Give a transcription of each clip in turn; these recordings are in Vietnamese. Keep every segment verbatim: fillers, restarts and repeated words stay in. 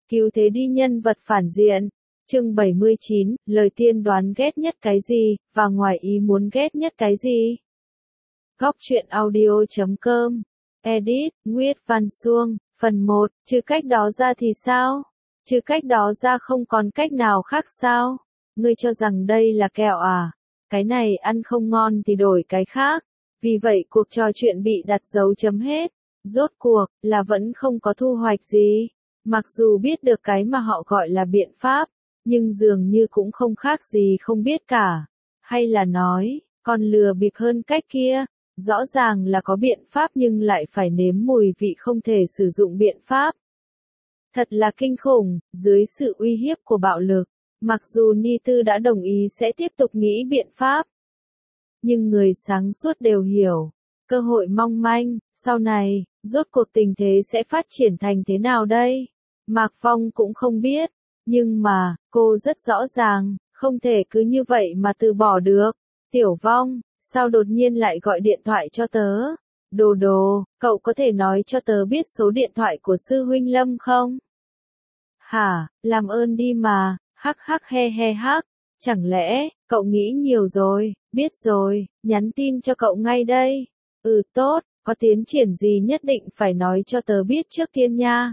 Cứu thế đi nhân vật phản diện. Chương bảy mươi chín, lời tiên đoán ghét nhất cái gì, và ngoài ý muốn ghét nhất cái gì? Góc truyện audio chấm com. Edit, Nguyệt Văn Xuông, phần một, chứ cách đó ra thì sao? Chứ cách đó ra không còn cách nào khác sao? Ngươi cho rằng đây là kẹo à? Cái này ăn không ngon thì đổi cái khác. Vì vậy cuộc trò chuyện bị đặt dấu chấm hết. Rốt cuộc, là vẫn không có thu hoạch gì. Mặc dù biết được cái mà họ gọi là biện pháp, nhưng dường như cũng không khác gì không biết cả. Hay là nói, còn lừa bịp hơn cách kia. Rõ ràng là có biện pháp nhưng lại phải nếm mùi vị không thể sử dụng biện pháp. Thật là kinh khủng, dưới sự uy hiếp của bạo lực. Mặc dù Ni Tư đã đồng ý sẽ tiếp tục nghĩ biện pháp. Nhưng người sáng suốt đều hiểu. Cơ hội mong manh, sau này, rốt cuộc tình thế sẽ phát triển thành thế nào đây? Mạc Phong cũng không biết. Nhưng mà, cô rất rõ ràng, không thể cứ như vậy mà từ bỏ được. Tiểu Vong, sao đột nhiên lại gọi điện thoại cho tớ? Đồ đồ, cậu có thể nói cho tớ biết số điện thoại của sư huynh Lâm không? Hả, làm ơn đi mà, hắc hắc he he hắc. Chẳng lẽ, cậu nghĩ nhiều rồi, biết rồi, nhắn tin cho cậu ngay đây. Ừ tốt, có tiến triển gì nhất định phải nói cho tớ biết trước tiên nha.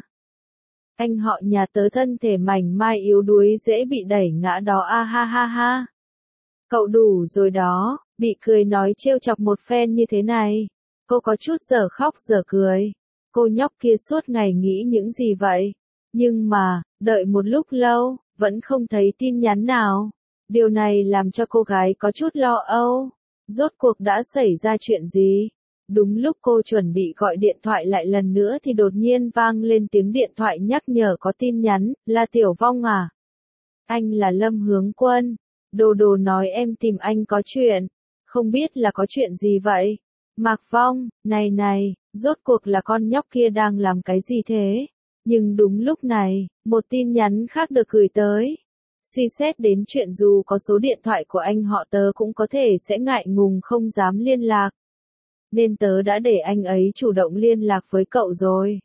Anh họ nhà tớ thân thể mảnh mai yếu đuối dễ bị đẩy ngã đó a ha ha ha. Cậu đủ rồi đó, bị cười nói trêu chọc một phen như thế này. Cô có chút giờ khóc giờ cười. Cô nhóc kia suốt ngày nghĩ những gì vậy? Nhưng mà, đợi một lúc lâu, vẫn không thấy tin nhắn nào. Điều này làm cho cô gái có chút lo âu. Rốt cuộc đã xảy ra chuyện gì? Đúng lúc cô chuẩn bị gọi điện thoại lại lần nữa thì đột nhiên vang lên tiếng điện thoại nhắc nhở có tin nhắn, là Tiểu Vong à? Anh là Lâm Hướng Quân. Đồ đồ nói em tìm anh có chuyện. Không biết là có chuyện gì vậy? Mạc Phong, này này, rốt cuộc là con nhóc kia đang làm cái gì thế? Nhưng đúng lúc này, một tin nhắn khác được gửi tới. Suy xét đến chuyện dù có số điện thoại của anh họ tớ cũng có thể sẽ ngại ngùng không dám liên lạc. Nên tớ đã để anh ấy chủ động liên lạc với cậu rồi.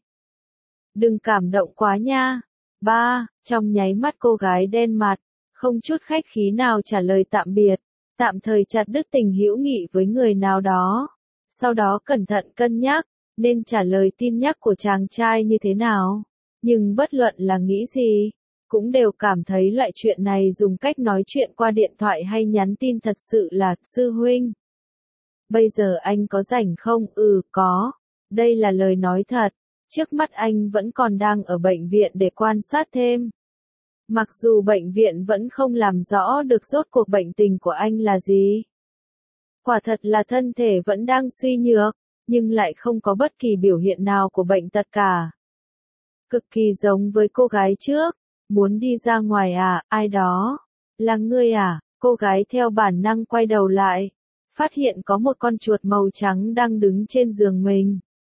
Đừng cảm động quá nha. Ba, trong nháy mắt cô gái đen mặt, không chút khách khí nào trả lời tạm biệt, tạm thời chặt đứt tình hữu nghị với người nào đó. Sau đó cẩn thận cân nhắc, nên trả lời tin nhắc của chàng trai như thế nào. Nhưng bất luận là nghĩ gì, cũng đều cảm thấy loại chuyện này dùng cách nói chuyện qua điện thoại hay nhắn tin thật sự là, sư huynh. Bây giờ anh có rảnh không? Ừ, có. Đây là lời nói thật. Trước mắt anh vẫn còn đang ở bệnh viện để quan sát thêm. Mặc dù bệnh viện vẫn không làm rõ được rốt cuộc bệnh tình của anh là gì. Quả thật là thân thể vẫn đang suy nhược, nhưng lại không có bất kỳ biểu hiện nào của bệnh tật cả. Cực kỳ giống với cô gái trước. Muốn đi ra ngoài à, ai đó? Là ngươi à? Cô gái theo bản năng quay đầu lại. Phát hiện có một con chuột màu trắng đang đứng trên giường mình.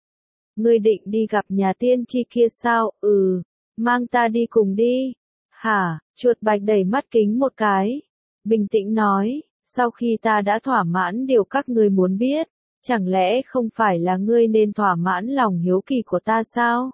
Ngươi định đi gặp nhà tiên tri kia sao? Ừ, mang ta đi cùng đi. Hả? Chuột bạch đẩy mắt kính một cái. Bình tĩnh nói, sau khi ta đã thỏa mãn điều các ngươi muốn biết, chẳng lẽ không phải là ngươi nên thỏa mãn lòng hiếu kỳ của ta sao?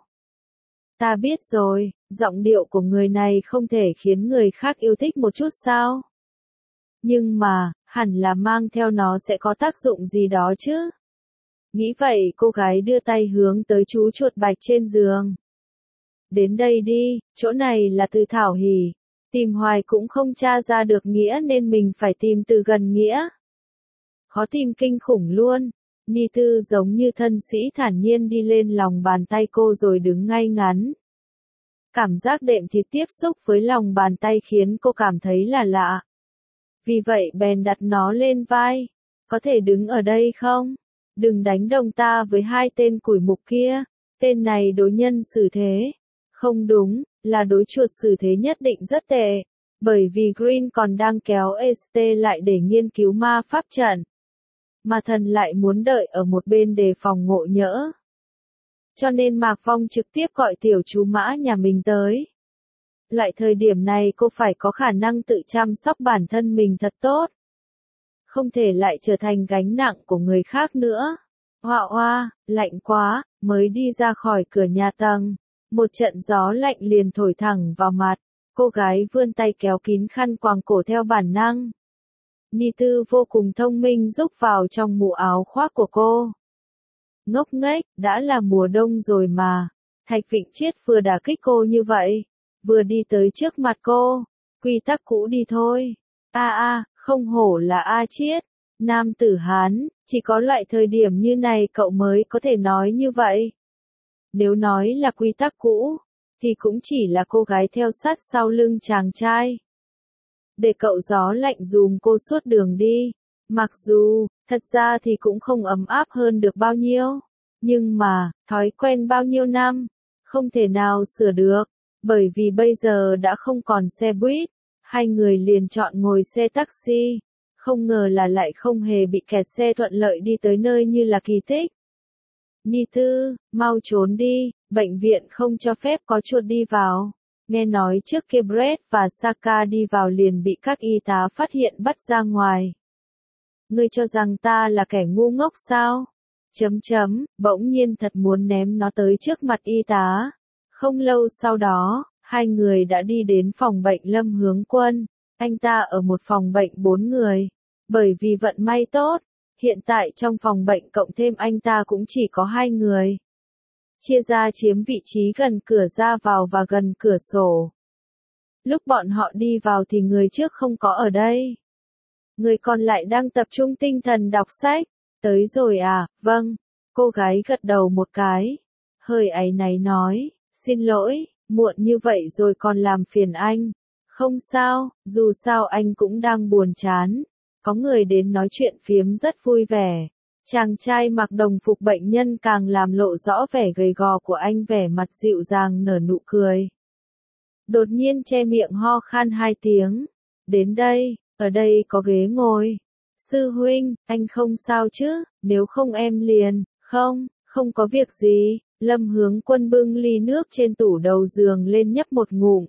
Ta biết rồi, giọng điệu của người này không thể khiến người khác yêu thích một chút sao? Nhưng mà, hẳn là mang theo nó sẽ có tác dụng gì đó chứ? Nghĩ vậy cô gái đưa tay hướng tới chú chuột bạch trên giường. Đến đây đi, chỗ này là từ thảo hỉ. Tìm hoài cũng không tra ra được nghĩa nên mình phải tìm từ gần nghĩa. Khó tìm kinh khủng luôn. Ni Tư giống như thân sĩ thản nhiên đi lên lòng bàn tay cô rồi đứng ngay ngắn. Cảm giác đệm thịt tiếp xúc với lòng bàn tay khiến cô cảm thấy là lạ. Vì vậy bèn đặt nó lên vai. Có thể đứng ở đây không? Đừng đánh đồng ta với hai tên củi mục kia. Tên này đối nhân xử thế. Không đúng, là đối chuột xử thế nhất định rất tệ. Bởi vì Green còn đang kéo ét tê lại để nghiên cứu ma pháp trận. Mà thần lại muốn đợi ở một bên đề phòng ngộ nhỡ. Cho nên Mạc Phong trực tiếp gọi tiểu chú mã nhà mình tới. Loại thời điểm này cô phải có khả năng tự chăm sóc bản thân mình thật tốt. Không thể lại trở thành gánh nặng của người khác nữa. Hoa hoa, lạnh quá, mới đi ra khỏi cửa nhà tầng. Một trận gió lạnh liền thổi thẳng vào mặt, cô gái vươn tay kéo kín khăn quàng cổ theo bản năng. Ni Tư vô cùng thông minh rúc vào trong mũ áo khoác của cô. Ngốc nghếch, đã là mùa đông rồi mà. Thạch Vịnh Triết vừa đả kích cô như vậy, vừa đi tới trước mặt cô. Quy tắc cũ đi thôi. A a, không hổ là A Triết, nam tử Hán, chỉ có loại thời điểm như này cậu mới có thể nói như vậy. Nếu nói là quy tắc cũ, thì cũng chỉ là cô gái theo sát sau lưng chàng trai. Để cậu gió lạnh dùm cô suốt đường đi. Mặc dù, thật ra thì cũng không ấm áp hơn được bao nhiêu. Nhưng mà, thói quen bao nhiêu năm, không thể nào sửa được. Bởi vì bây giờ đã không còn xe buýt, hai người liền chọn ngồi xe taxi. Không ngờ là lại không hề bị kẹt xe, thuận lợi đi tới nơi như là kỳ tích. Ni Tư, mau trốn đi, bệnh viện không cho phép có chuột đi vào. Nghe nói trước kia Brett và Saka đi vào liền bị các y tá phát hiện bắt ra ngoài. Ngươi cho rằng ta là kẻ ngu ngốc sao? Chấm chấm, bỗng nhiên thật muốn ném nó tới trước mặt y tá. Không lâu sau đó, hai người đã đi đến phòng bệnh Lâm Hướng Quân. Anh ta ở một phòng bệnh bốn người. Bởi vì vận may tốt, hiện tại trong phòng bệnh cộng thêm anh ta cũng chỉ có hai người. Chia ra chiếm vị trí gần cửa ra vào và gần cửa sổ. Lúc bọn họ đi vào thì người trước không có ở đây. Người còn lại đang tập trung tinh thần đọc sách. Tới rồi à, vâng. Cô gái gật đầu một cái. Hơi áy náy nói, xin lỗi, muộn như vậy rồi còn làm phiền anh. Không sao, dù sao anh cũng đang buồn chán. Có người đến nói chuyện phiếm rất vui vẻ. Chàng trai mặc đồng phục bệnh nhân càng làm lộ rõ vẻ gầy gò của anh, vẻ mặt dịu dàng nở nụ cười. Đột nhiên che miệng ho khan hai tiếng. Đến đây, ở đây có ghế ngồi. Sư huynh, anh không sao chứ, nếu không em liền, không, không có việc gì. Lâm Hướng Quân bưng ly nước trên tủ đầu giường lên nhấp một ngụm.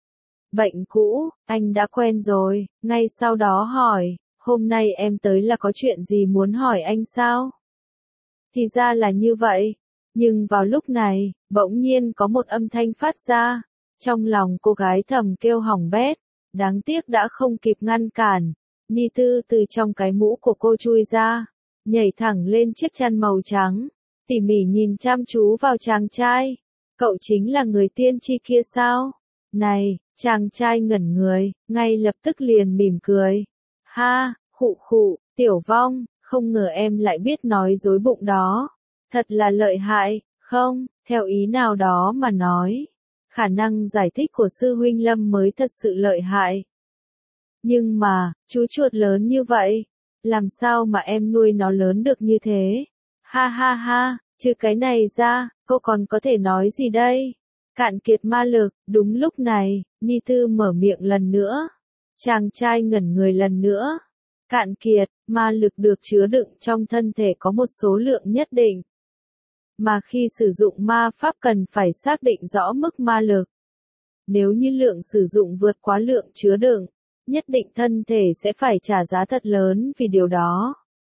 Bệnh cũ, anh đã quen rồi, ngay sau đó hỏi. Hôm nay em tới là có chuyện gì muốn hỏi anh sao? Thì ra là như vậy. Nhưng vào lúc này, bỗng nhiên có một âm thanh phát ra. Trong lòng cô gái thầm kêu hỏng bét. Đáng tiếc đã không kịp ngăn cản. Ni Tư từ trong cái mũ của cô chui ra. Nhảy thẳng lên chiếc chăn màu trắng. Tỉ mỉ nhìn chăm chú vào chàng trai. Cậu chính là người tiên tri kia sao? Này, chàng trai ngẩn người, ngay lập tức liền mỉm cười. Ha, khụ khụ, Tiểu Vong, không ngờ em lại biết nói dối bụng đó. Thật là lợi hại, không, theo ý nào đó mà nói. Khả năng giải thích của sư huynh Lâm mới thật sự lợi hại. Nhưng mà, chú chuột lớn như vậy, làm sao mà em nuôi nó lớn được như thế? Ha ha ha, trừ cái này ra, cô còn có thể nói gì đây? Cạn kiệt ma lực, đúng lúc này, Ni Tư mở miệng lần nữa. Chàng trai ngẩn người lần nữa. Cạn kiệt, ma lực được chứa đựng trong thân thể có một số lượng nhất định. Mà khi sử dụng ma pháp cần phải xác định rõ mức ma lực. Nếu như lượng sử dụng vượt quá lượng chứa đựng, nhất định thân thể sẽ phải trả giá thật lớn vì điều đó.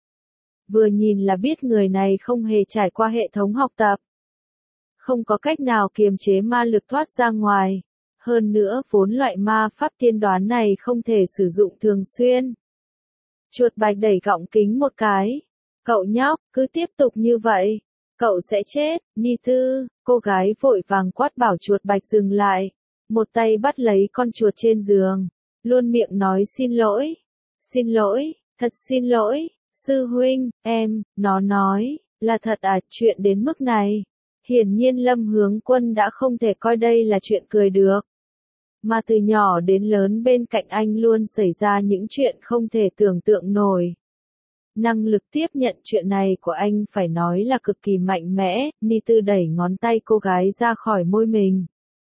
Vừa nhìn là biết người này không hề trải qua hệ thống học tập. Không có cách nào kiềm chế ma lực thoát ra ngoài. Hơn nữa vốn loại ma pháp tiên đoán này không thể sử dụng thường xuyên. Chuột bạch đẩy gọng kính một cái. Cậu nhóc, cứ tiếp tục như vậy. Cậu sẽ chết, Ni Tư. Cô gái vội vàng quát bảo chuột bạch dừng lại. Một tay bắt lấy con chuột trên giường. Luôn miệng nói xin lỗi. Xin lỗi, thật xin lỗi. Sư huynh, em, nó nói, là thật à, chuyện đến mức này. Hiển nhiên Lâm Hướng Quân đã không thể coi đây là chuyện cười được. Mà từ nhỏ đến lớn bên cạnh anh luôn xảy ra những chuyện không thể tưởng tượng nổi. Năng lực tiếp nhận chuyện này của anh phải nói là cực kỳ mạnh mẽ. Ni Tư đẩy ngón tay cô gái ra khỏi môi mình.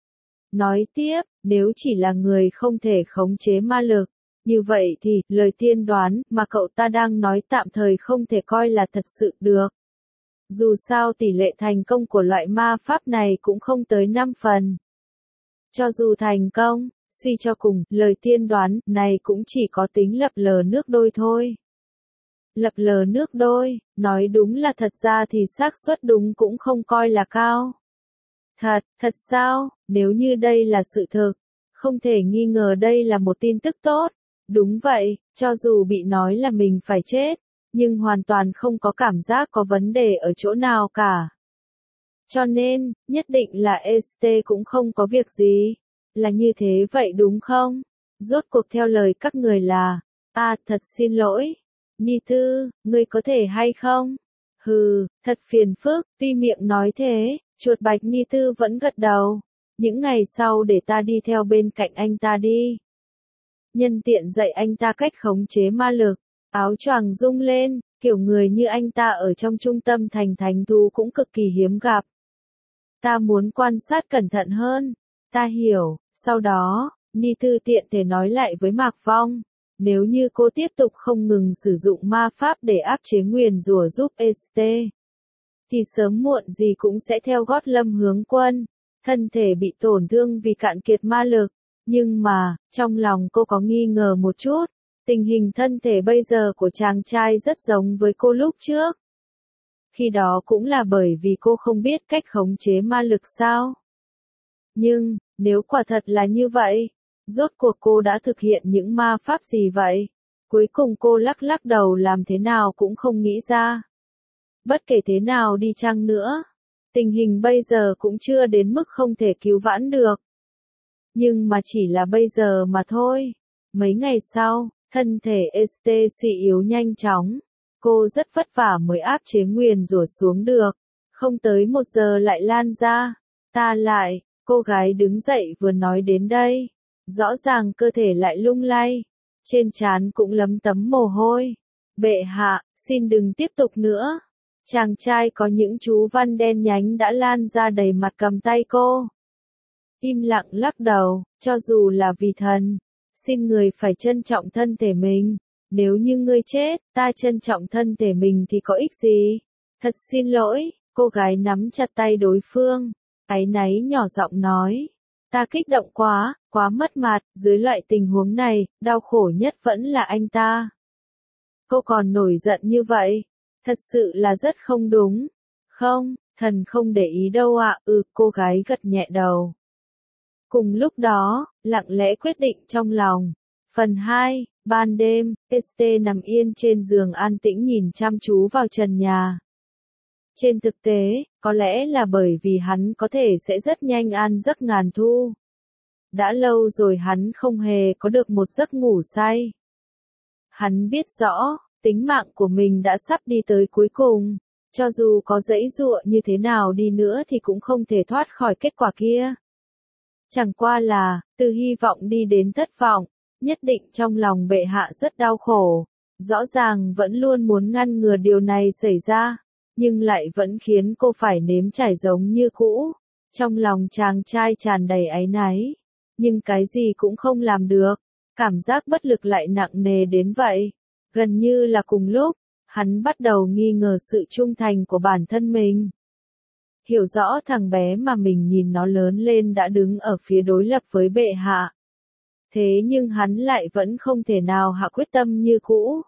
Nói tiếp, nếu chỉ là người không thể khống chế ma lực, như vậy thì, lời tiên đoán mà cậu ta đang nói tạm thời không thể coi là thật sự được. Dù sao tỷ lệ thành công của loại ma pháp này cũng không tới năm phần. Cho dù thành công, suy cho cùng, lời tiên đoán này cũng chỉ có tính lập lờ nước đôi thôi. Lập lờ nước đôi, nói đúng là thật ra thì xác suất đúng cũng không coi là cao. Thật, thật sao? Nếu như đây là sự thực, không thể nghi ngờ đây là một tin tức tốt. Đúng vậy, cho dù bị nói là mình phải chết, nhưng hoàn toàn không có cảm giác có vấn đề ở chỗ nào cả. Cho nên, nhất định là ét tê cũng không có việc gì. Là như thế vậy đúng không? Rốt cuộc theo lời các người là, à thật xin lỗi. Ni Tư, ngươi có thể hay không? Hừ, thật phiền phức, tuy miệng nói thế, chuột bạch Ni Tư vẫn gật đầu. Những ngày sau để ta đi theo bên cạnh anh ta đi. Nhân tiện dạy anh ta cách khống chế ma lực, áo choàng rung lên, kiểu người như anh ta ở trong trung tâm thành thánh thú cũng cực kỳ hiếm gặp. Ta muốn quan sát cẩn thận hơn. Ta hiểu, sau đó, Ni Tư tiện thể nói lại với Mạc Vong. Nếu như cô tiếp tục không ngừng sử dụng ma pháp để áp chế nguyền rủa giúp ét tê, thì sớm muộn gì cũng sẽ theo gót Lâm Hướng Quân. Thân thể bị tổn thương vì cạn kiệt ma lực. Nhưng mà, trong lòng cô có nghi ngờ một chút. Tình hình thân thể bây giờ của chàng trai rất giống với cô lúc trước. Khi đó cũng là bởi vì cô không biết cách khống chế ma lực sao. Nhưng, nếu quả thật là như vậy, rốt cuộc cô đã thực hiện những ma pháp gì vậy? Cuối cùng cô lắc lắc đầu làm thế nào cũng không nghĩ ra. Bất kể thế nào đi chăng nữa, tình hình bây giờ cũng chưa đến mức không thể cứu vãn được. Nhưng mà chỉ là bây giờ mà thôi. Mấy ngày sau, thân thể ét tê suy yếu nhanh chóng. Cô rất vất vả mới áp chế nguyền rủa xuống được. Không tới một giờ lại lan ra. Ta lại, cô gái đứng dậy vừa nói đến đây. Rõ ràng cơ thể lại lung lay. Trên trán cũng lấm tấm mồ hôi. Bệ hạ, xin đừng tiếp tục nữa. Chàng trai có những chú văn đen nhánh đã lan ra đầy mặt cầm tay cô. Im lặng lắc đầu, cho dù là vì thần. Xin người phải trân trọng thân thể mình. Nếu như ngươi chết, ta trân trọng thân thể mình thì có ích gì? Thật xin lỗi, cô gái nắm chặt tay đối phương. Áy náy nhỏ giọng nói. Ta kích động quá, quá mất mặt, dưới loại tình huống này, đau khổ nhất vẫn là anh ta. Cô còn nổi giận như vậy. Thật sự là rất không đúng. Không, thần không để ý đâu ạ, à. Ừ, cô gái gật nhẹ đầu. Cùng lúc đó, lặng lẽ quyết định trong lòng. Phần hai, ban đêm, ét tê nằm yên trên giường an tĩnh nhìn chăm chú vào trần nhà. Trên thực tế, có lẽ là bởi vì hắn có thể sẽ rất nhanh an giấc ngàn thu. Đã lâu rồi hắn không hề có được một giấc ngủ say. Hắn biết rõ, tính mạng của mình đã sắp đi tới cuối cùng. Cho dù có giãy giụa như thế nào đi nữa thì cũng không thể thoát khỏi kết quả kia. Chẳng qua là, từ hy vọng đi đến thất vọng, nhất định trong lòng bệ hạ rất đau khổ. Rõ ràng vẫn luôn muốn ngăn ngừa điều này xảy ra, nhưng lại vẫn khiến cô phải nếm trải giống như cũ. Trong lòng chàng trai tràn đầy áy náy, nhưng cái gì cũng không làm được. Cảm giác bất lực lại nặng nề đến vậy. Gần như là cùng lúc, hắn bắt đầu nghi ngờ sự trung thành của bản thân mình. Hiểu rõ thằng bé mà mình nhìn nó lớn lên đã đứng ở phía đối lập với bệ hạ. Thế nhưng hắn lại vẫn không thể nào hạ quyết tâm như cũ.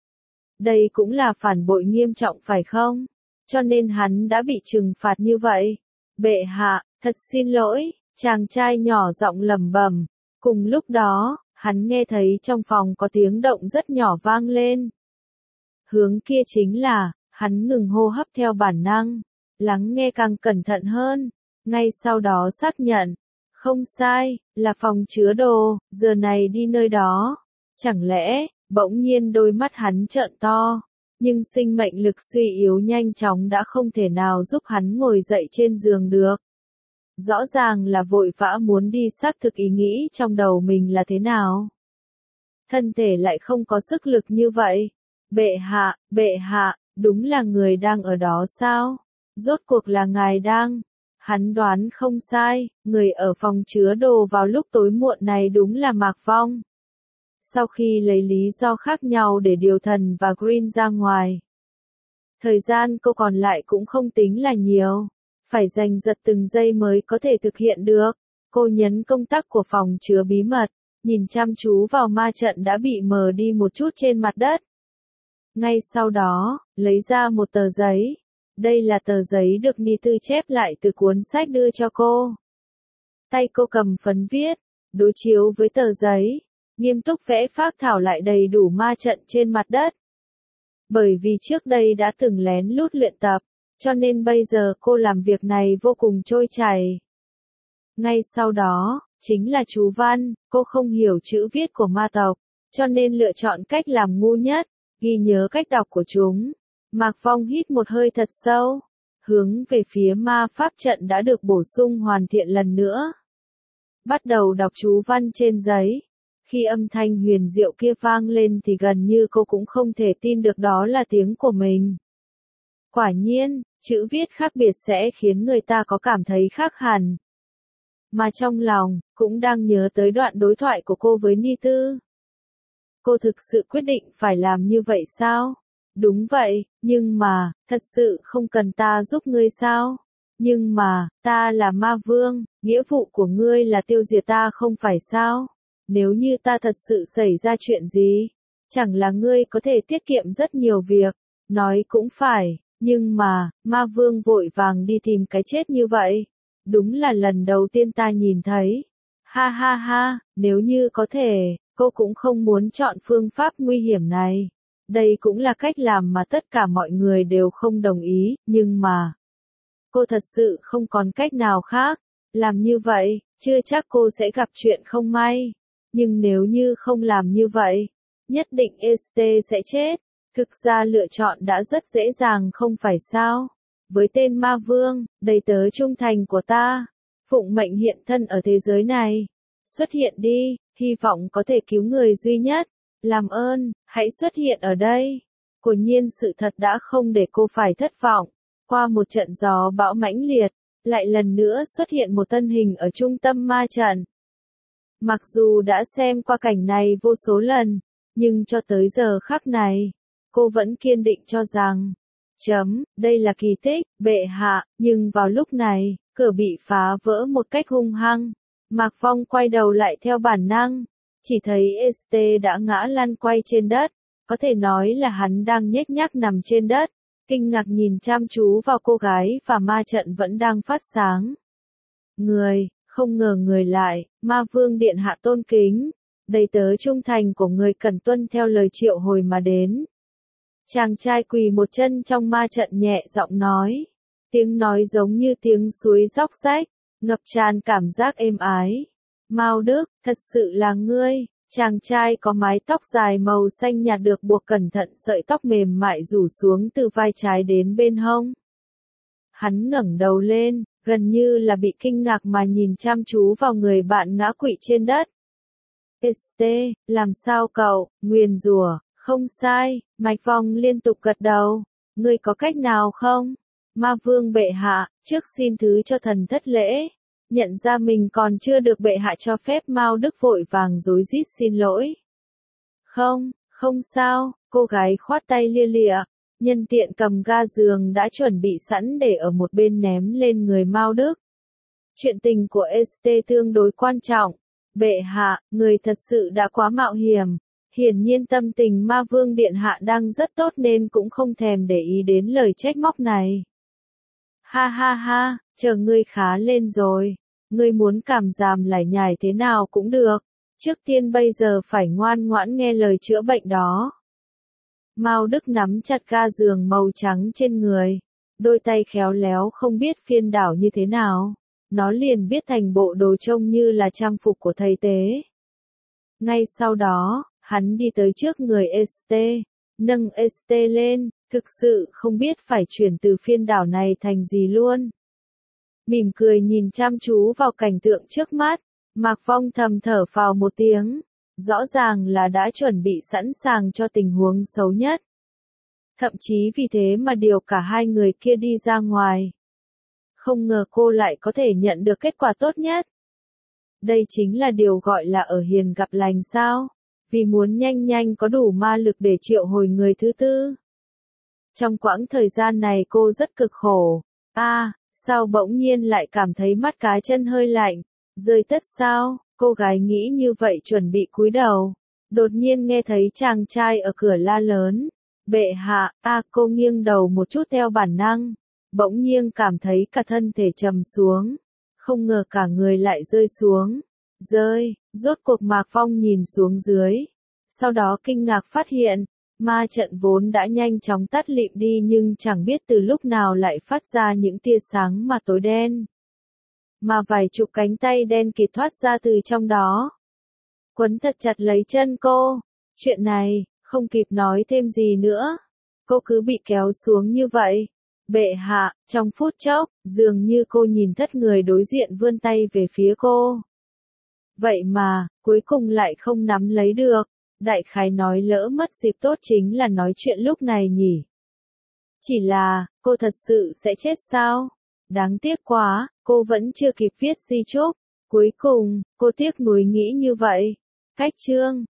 Đây cũng là phản bội nghiêm trọng phải không? Cho nên hắn đã bị trừng phạt như vậy. Bệ hạ, thật xin lỗi, chàng trai nhỏ giọng lẩm bẩm. Cùng lúc đó, hắn nghe thấy trong phòng có tiếng động rất nhỏ vang lên. Hướng kia chính là, hắn ngừng hô hấp theo bản năng, lắng nghe càng cẩn thận hơn, ngay sau đó xác nhận. Không sai, là phòng chứa đồ, giờ này đi nơi đó. Chẳng lẽ, bỗng nhiên đôi mắt hắn trợn to, nhưng sinh mệnh lực suy yếu nhanh chóng đã không thể nào giúp hắn ngồi dậy trên giường được. Rõ ràng là vội vã muốn đi xác thực ý nghĩ trong đầu mình là thế nào. Thân thể lại không có sức lực như vậy. Bệ hạ, bệ hạ, đúng là người đang ở đó sao? Rốt cuộc là ngài đang... Hắn đoán không sai, người ở phòng chứa đồ vào lúc tối muộn này đúng là Mạc Vong. Sau khi lấy lý do khác nhau để điều thần và Green ra ngoài, thời gian cô còn lại cũng không tính là nhiều, phải giành giật từng giây mới có thể thực hiện được. Cô nhấn công tắc của phòng chứa bí mật, nhìn chăm chú vào ma trận đã bị mờ đi một chút trên mặt đất. Ngay sau đó, lấy ra một tờ giấy, Đây là tờ giấy được Ni Tư chép lại từ cuốn sách đưa cho cô. Tay cô cầm phấn viết, đối chiếu với tờ giấy, nghiêm túc vẽ phác thảo lại đầy đủ ma trận trên mặt đất. Bởi vì trước đây đã từng lén lút luyện tập, cho nên bây giờ cô làm việc này vô cùng trôi chảy. Ngay sau đó, chính là chú văn, cô không hiểu chữ viết của ma tộc, cho nên lựa chọn cách làm ngu nhất, ghi nhớ cách đọc của chúng. Mạc Phong hít một hơi thật sâu, hướng về phía ma pháp trận đã được bổ sung hoàn thiện lần nữa. Bắt đầu đọc chú văn trên giấy. Khi âm thanh huyền diệu kia vang lên thì gần như cô cũng không thể tin được đó là tiếng của mình. Quả nhiên, chữ viết khác biệt sẽ khiến người ta có cảm thấy khác hẳn. Mà trong lòng, cũng đang nhớ tới đoạn đối thoại của cô với Ni Tư. Cô thực sự quyết định phải làm như vậy sao? Đúng vậy, nhưng mà, thật sự không cần ta giúp ngươi sao? Nhưng mà, ta là ma vương, nghĩa vụ của ngươi là tiêu diệt ta không phải sao? Nếu như ta thật sự xảy ra chuyện gì, chẳng là ngươi có thể tiết kiệm rất nhiều việc, nói cũng phải, nhưng mà, ma vương vội vàng đi tìm cái chết như vậy. Đúng là lần đầu tiên ta nhìn thấy. Ha ha ha, nếu như có thể, cô cũng không muốn chọn phương pháp nguy hiểm này. Đây cũng là cách làm mà tất cả mọi người đều không đồng ý, nhưng mà, cô thật sự không còn cách nào khác. Làm như vậy, chưa chắc cô sẽ gặp chuyện không may. Nhưng nếu như không làm như vậy, nhất định ét tê sẽ chết. Thực ra lựa chọn đã rất dễ dàng không phải sao? Với tên ma vương, đầy tớ trung thành của ta, phụng mệnh hiện thân ở thế giới này. Xuất hiện đi, hy vọng có thể cứu người duy nhất. Làm ơn, hãy xuất hiện ở đây. Quả nhiên sự thật đã không để cô phải thất vọng. Qua một trận gió bão mãnh liệt, lại lần nữa xuất hiện một thân hình ở trung tâm ma trận. Mặc dù đã xem qua cảnh này vô số lần, nhưng cho tới giờ khắc này, cô vẫn kiên định cho rằng, chấm, đây là kỳ tích, bệ hạ, nhưng vào lúc này, cửa bị phá vỡ một cách hung hăng. Mạc Phong quay đầu lại theo bản năng, chỉ thấy ét tê đã ngã lăn quay trên đất, có thể nói là hắn đang nhếch nhác nằm trên đất, kinh ngạc nhìn chăm chú vào cô gái và ma trận vẫn đang phát sáng. Người, không ngờ người lại, ma vương điện hạ tôn kính, đầy tớ trung thành của người cần tuân theo lời triệu hồi mà đến. Chàng trai quỳ một chân trong ma trận nhẹ giọng nói, tiếng nói giống như tiếng suối róc rách, ngập tràn cảm giác êm ái. Mao Đức, thật sự là ngươi. Chàng trai có mái tóc dài màu xanh nhạt được buộc cẩn thận, sợi tóc mềm mại rủ xuống từ vai trái đến bên hông. Hắn ngẩng đầu lên, gần như là bị kinh ngạc mà nhìn chăm chú vào người bạn ngã quỵ trên đất. ét tê, làm sao cậu, nguyền rủa, không sai, Mạch Phong liên tục gật đầu. Ngươi có cách nào không? Ma vương bệ hạ, trước xin thứ cho thần thất lễ. Nhận ra mình còn chưa được bệ hạ cho phép, Mao Đức vội vàng rối rít xin lỗi. Không, không sao, cô gái khoát tay lia lịa, nhân tiện cầm ga giường đã chuẩn bị sẵn để ở một bên ném lên người Mao Đức. Chuyện tình của ét tê tương đối quan trọng. Bệ hạ, người thật sự đã quá mạo hiểm. Hiển nhiên tâm tình ma vương điện hạ đang rất tốt nên cũng không thèm để ý đến lời trách móc này. Ha ha ha, chờ ngươi khá lên rồi. Ngươi muốn cảm giảm lải nhải thế nào cũng được. Trước tiên bây giờ phải ngoan ngoãn nghe lời chữa bệnh đó. Mao Đức nắm chặt ga giường màu trắng trên người. Đôi tay khéo léo không biết phiên đảo như thế nào. Nó liền biết thành bộ đồ trông như là trang phục của thầy tế. Ngay sau đó, hắn đi tới trước người ét tê, nâng ét tê lên, thực sự không biết phải chuyển từ phiên đảo này thành gì luôn. Mỉm cười nhìn chăm chú vào cảnh tượng trước mắt, Mạc Phong thầm thở phào một tiếng, rõ ràng là đã chuẩn bị sẵn sàng cho tình huống xấu nhất. Thậm chí vì thế mà điều cả hai người kia đi ra ngoài. Không ngờ cô lại có thể nhận được kết quả tốt nhất. Đây chính là điều gọi là ở hiền gặp lành sao, vì muốn nhanh nhanh có đủ ma lực để triệu hồi người thứ tư. Trong quãng thời gian này cô rất cực khổ. A, à, sao bỗng nhiên lại cảm thấy mắt cá chân hơi lạnh, rơi tất sao? Cô gái nghĩ như vậy chuẩn bị cúi đầu. Đột nhiên nghe thấy chàng trai ở cửa la lớn. Bệ hạ, a à, cô nghiêng đầu một chút theo bản năng, bỗng nhiên cảm thấy cả thân thể trầm xuống, không ngờ cả người lại rơi xuống. Rơi, rốt cuộc Mạc Phong nhìn xuống dưới, sau đó kinh ngạc phát hiện, ma trận vốn đã nhanh chóng tắt lịm đi nhưng chẳng biết từ lúc nào lại phát ra những tia sáng mà tối đen. Mà vài chục cánh tay đen kịt thoát ra từ trong đó. Quấn thật chặt lấy chân cô. Chuyện này, không kịp nói thêm gì nữa. Cô cứ bị kéo xuống như vậy. Bệ hạ, trong phút chốc, dường như cô nhìn thất người đối diện vươn tay về phía cô. Vậy mà, cuối cùng lại không nắm lấy được. Đại khái nói lỡ mất dịp tốt chính là nói chuyện lúc này nhỉ. Chỉ là, cô thật sự sẽ chết sao? Đáng tiếc quá, cô vẫn chưa kịp viết di chúc. Cuối cùng, cô tiếc nuối nghĩ như vậy. Cách chương